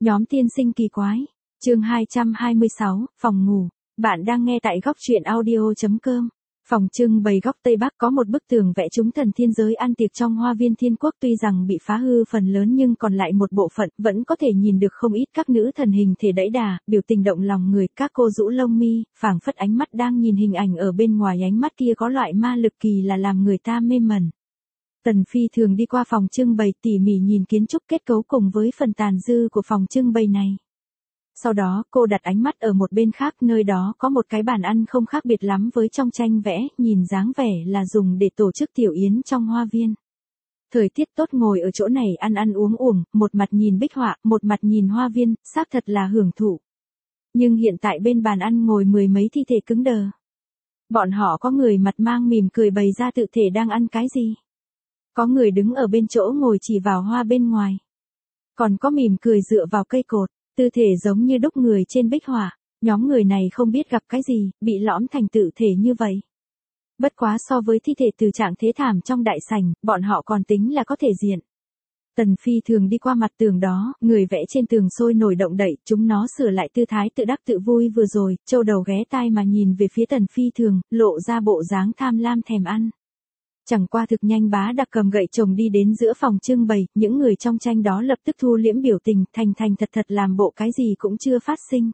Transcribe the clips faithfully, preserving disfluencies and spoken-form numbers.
Nhóm tiên sinh kỳ quái. Chương hai trăm hai mươi sáu, phòng ngủ. Bạn đang nghe tại góc truyện audio chấm com. Phòng trưng bày góc Tây Bắc có một bức tường vẽ chúng thần thiên giới ăn tiệc trong hoa viên thiên quốc, tuy rằng bị phá hư phần lớn nhưng còn lại một bộ phận vẫn có thể nhìn được không ít các nữ thần hình thể đẫy đà, biểu tình động lòng người. Các cô rũ lông mi, phảng phất ánh mắt đang nhìn hình ảnh ở bên ngoài, ánh mắt kia có loại ma lực kỳ lạ làm người ta mê mẩn. Tần Phi thường đi qua phòng trưng bày, tỉ mỉ nhìn kiến trúc kết cấu cùng với phần tàn dư của phòng trưng bày này. Sau đó, cô đặt ánh mắt ở một bên khác, nơi đó có một cái bàn ăn không khác biệt lắm với trong tranh vẽ, nhìn dáng vẻ là dùng để tổ chức tiểu yến trong hoa viên. Thời tiết tốt, ngồi ở chỗ này ăn ăn uống uống, một mặt nhìn bích họa, một mặt nhìn hoa viên, xác thật là hưởng thụ. Nhưng hiện tại bên bàn ăn ngồi mười mấy thi thể cứng đờ. Bọn họ có người mặt mang mỉm cười bày ra tự thể đang ăn cái gì. Có người đứng ở bên chỗ ngồi chỉ vào hoa bên ngoài. Còn có mỉm cười dựa vào cây cột, tư thể giống như đúc người trên bích họa. Nhóm người này không biết gặp cái gì, bị lõm thành tự thể như vậy. Bất quá so với thi thể từ trạng thế thảm trong đại sảnh, bọn họ còn tính là có thể diện. Tần Phi thường đi qua mặt tường đó, người vẽ trên tường sôi nổi động đậy, chúng nó sửa lại tư thái tự đắc tự vui vừa rồi, châu đầu ghé tai mà nhìn về phía Tần Phi thường, lộ ra bộ dáng tham lam thèm ăn. Chẳng qua thực nhanh Bá Đặc cầm gậy chồng đi đến giữa phòng trưng bày, những người trong tranh đó lập tức thu liễm biểu tình, thành thành thật thật làm bộ cái gì cũng chưa phát sinh.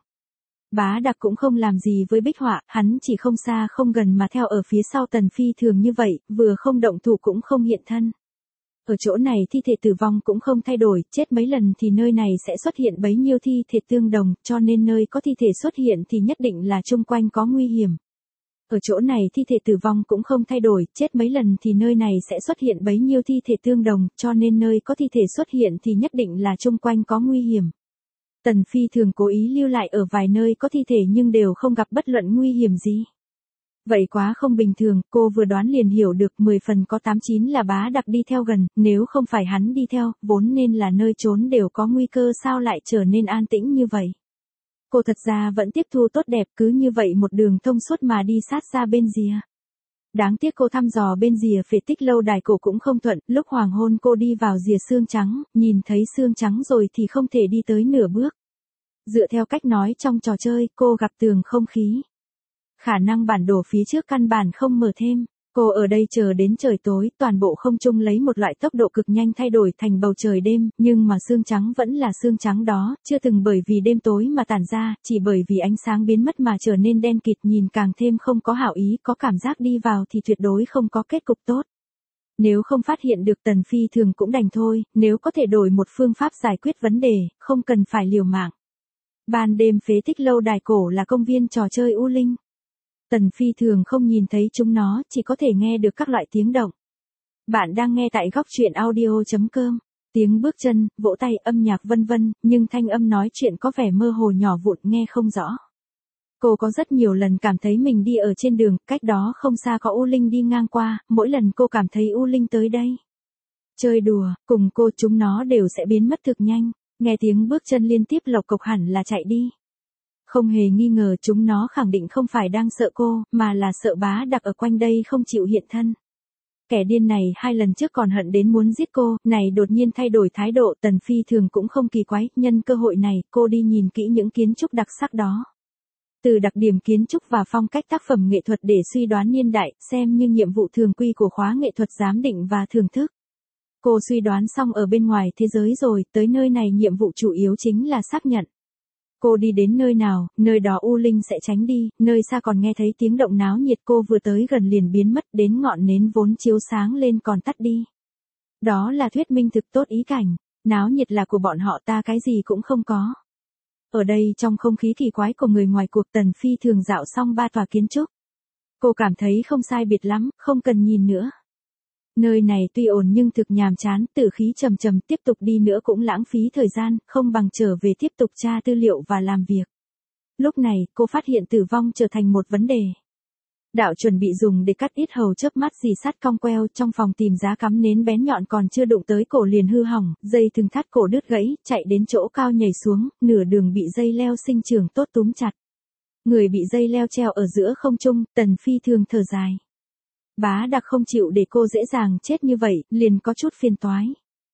Bá Đặc cũng không làm gì với bích họa, hắn chỉ không xa không gần mà theo ở phía sau Tần Phi thường như vậy, vừa không động thủ cũng không hiện thân. Ở chỗ này thi thể tử vong cũng không thay đổi, chết mấy lần thì nơi này sẽ xuất hiện bấy nhiêu thi thể tương đồng, cho nên nơi có thi thể xuất hiện thì nhất định là chung quanh có nguy hiểm. Ở chỗ này thi thể tử vong cũng không thay đổi, chết mấy lần thì nơi này sẽ xuất hiện bấy nhiêu thi thể tương đồng, cho nên nơi có thi thể xuất hiện thì nhất định là chung quanh có nguy hiểm. Tần Phi thường cố ý lưu lại ở vài nơi có thi thể nhưng đều không gặp bất luận nguy hiểm gì. Vậy quá không bình thường, cô vừa đoán liền hiểu được, mười phần có tám chín là Bá Đặc đi theo gần, nếu không phải hắn đi theo, vốn nên là nơi trốn đều có nguy cơ, sao lại trở nên an tĩnh như vậy. Cô thật ra vẫn tiếp thu tốt đẹp, cứ như vậy một đường thông suốt mà đi sát ra bên rìa. Đáng tiếc cô thăm dò bên rìa phệ tích lâu đài cổ cũng không thuận, lúc hoàng hôn cô đi vào rìa xương trắng, nhìn thấy xương trắng rồi thì không thể đi tới nửa bước. Dựa theo cách nói trong trò chơi, cô gặp tường không khí. Khả năng bản đồ phía trước căn bản không mở thêm. Cô ở đây chờ đến trời tối, toàn bộ không trung lấy một loại tốc độ cực nhanh thay đổi thành bầu trời đêm, nhưng mà xương trắng vẫn là xương trắng đó, chưa từng bởi vì đêm tối mà tản ra, chỉ bởi vì ánh sáng biến mất mà trở nên đen kịt, nhìn càng thêm không có hảo ý, có cảm giác đi vào thì tuyệt đối không có kết cục tốt. Nếu không phát hiện được Tần Phi thường cũng đành thôi, nếu có thể đổi một phương pháp giải quyết vấn đề, không cần phải liều mạng. Ban đêm phế tích lâu đài cổ là công viên trò chơi U Linh. Tần Phi thường không nhìn thấy chúng nó, chỉ có thể nghe được các loại tiếng động. Bạn đang nghe tại góc truyện audio chấm com. Tiếng bước chân, vỗ tay, âm nhạc vân vân, nhưng thanh âm nói chuyện có vẻ mơ hồ nhỏ vụn, nghe không rõ. Cô có rất nhiều lần cảm thấy mình đi ở trên đường, cách đó không xa có U Linh đi ngang qua, mỗi lần cô cảm thấy U Linh tới đây chơi đùa, cùng cô, chúng nó đều sẽ biến mất thực nhanh, nghe tiếng bước chân liên tiếp lộc cộc hẳn là chạy đi. Không hề nghi ngờ chúng nó khẳng định không phải đang sợ cô, mà là sợ Bá Đặc ở quanh đây không chịu hiện thân. Kẻ điên này hai lần trước còn hận đến muốn giết cô, này đột nhiên thay đổi thái độ, Tần Phi thường cũng không kỳ quái, nhân cơ hội này, cô đi nhìn kỹ những kiến trúc đặc sắc đó. Từ đặc điểm kiến trúc và phong cách tác phẩm nghệ thuật để suy đoán niên đại, xem như nhiệm vụ thường quy của khóa nghệ thuật giám định và thưởng thức. Cô suy đoán xong ở bên ngoài thế giới rồi, tới nơi này nhiệm vụ chủ yếu chính là xác nhận. Cô đi đến nơi nào, nơi đó U Linh sẽ tránh đi, nơi xa còn nghe thấy tiếng động náo nhiệt, cô vừa tới gần liền biến mất, đến ngọn nến vốn chiếu sáng lên còn tắt đi. Đó là thuyết minh thực tốt ý cảnh, náo nhiệt là của bọn họ, ta cái gì cũng không có. Ở đây trong không khí kỳ quái của người ngoài cuộc, Tần Phi thường dạo xong ba tòa kiến trúc. Cô cảm thấy không sai biệt lắm, không cần nhìn nữa. Nơi này tuy ổn nhưng thực nhàm chán, tử khí trầm trầm, tiếp tục đi nữa cũng lãng phí thời gian, không bằng trở về tiếp tục tra tư liệu và làm việc. Lúc này, cô phát hiện tử vong trở thành một vấn đề. Đạo chuẩn bị dùng để cắt ít hầu chớp mắt dì sắt cong queo, trong phòng tìm giá cắm nến bén nhọn còn chưa đụng tới cổ liền hư hỏng, dây thừng thắt cổ đứt gãy, chạy đến chỗ cao nhảy xuống, nửa đường bị dây leo sinh trưởng tốt túm chặt. Người bị dây leo treo ở giữa không trung, Tần Phi thường thở dài. Bá Đặc không chịu để cô dễ dàng chết như vậy, liền có chút phiền toái.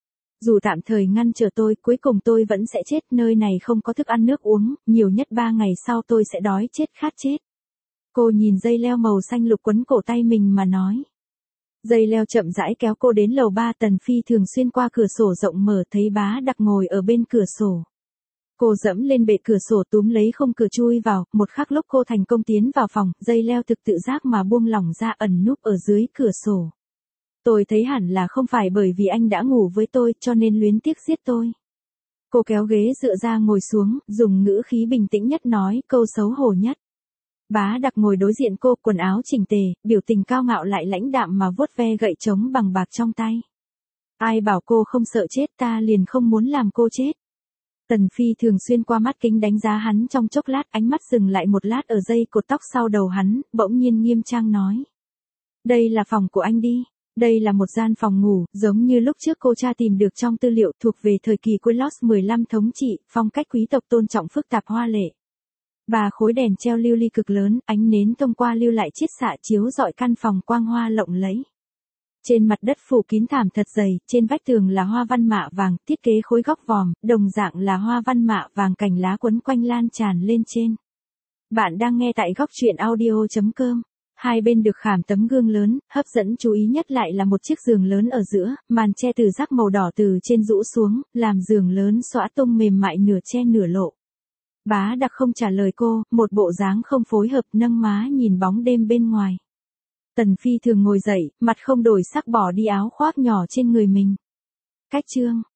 Dù tạm thời ngăn trở tôi, cuối cùng tôi vẫn sẽ chết, nơi này không có thức ăn nước uống, nhiều nhất ba ngày sau tôi sẽ đói chết khát chết. Cô nhìn dây leo màu xanh lục quấn cổ tay mình mà nói. Dây leo chậm rãi kéo cô đến lầu ba. Tần Phi thường xuyên qua cửa sổ rộng mở thấy Bá Đặc ngồi ở bên cửa sổ. Cô dẫm lên bệ cửa sổ túm lấy khung cửa chui vào, một khắc lúc cô thành công tiến vào phòng, dây leo thực tự giác mà buông lỏng ra ẩn núp ở dưới cửa sổ. Tôi thấy hẳn là không phải bởi vì anh đã ngủ với tôi cho nên luyến tiếc giết tôi. Cô kéo ghế dựa ra ngồi xuống, dùng ngữ khí bình tĩnh nhất nói câu xấu hổ nhất. Bá Đặc ngồi đối diện cô, quần áo chỉnh tề, biểu tình cao ngạo lại lãnh đạm mà vuốt ve gậy trống bằng bạc trong tay. Ai bảo cô không sợ chết, ta liền không muốn làm cô chết. Tần Phi thường xuyên qua mắt kính đánh giá hắn trong chốc lát, ánh mắt dừng lại một lát ở dây cột tóc sau đầu hắn, bỗng nhiên nghiêm trang nói. Đây là phòng của anh đi. Đây là một gian phòng ngủ, giống như lúc trước cô cha tìm được trong tư liệu, thuộc về thời kỳ cuối Los mười lăm thống trị, phong cách quý tộc tôn trọng phức tạp hoa lệ. Ba khối đèn treo lưu ly cực lớn, ánh nến thông qua lưu lại chiết xạ chiếu rọi căn phòng quang hoa lộng lẫy. Trên mặt đất phủ kín thảm thật dày, trên vách tường là hoa văn mạ vàng, thiết kế khối góc vòm, đồng dạng là hoa văn mạ vàng, cành lá quấn quanh lan tràn lên trên. Bạn đang nghe tại góc truyện audio chấm com. Hai bên được khảm tấm gương lớn, hấp dẫn chú ý nhất lại là một chiếc giường lớn ở giữa, màn che từ giác màu đỏ từ trên rũ xuống, làm giường lớn xõa tung mềm mại nửa che nửa lộ. Bá Đặc không trả lời cô, một bộ dáng không phối hợp, nâng má nhìn bóng đêm bên ngoài. Tần Phi thường ngồi dậy, mặt không đổi sắc bỏ đi áo khoác nhỏ trên người mình. Cách chương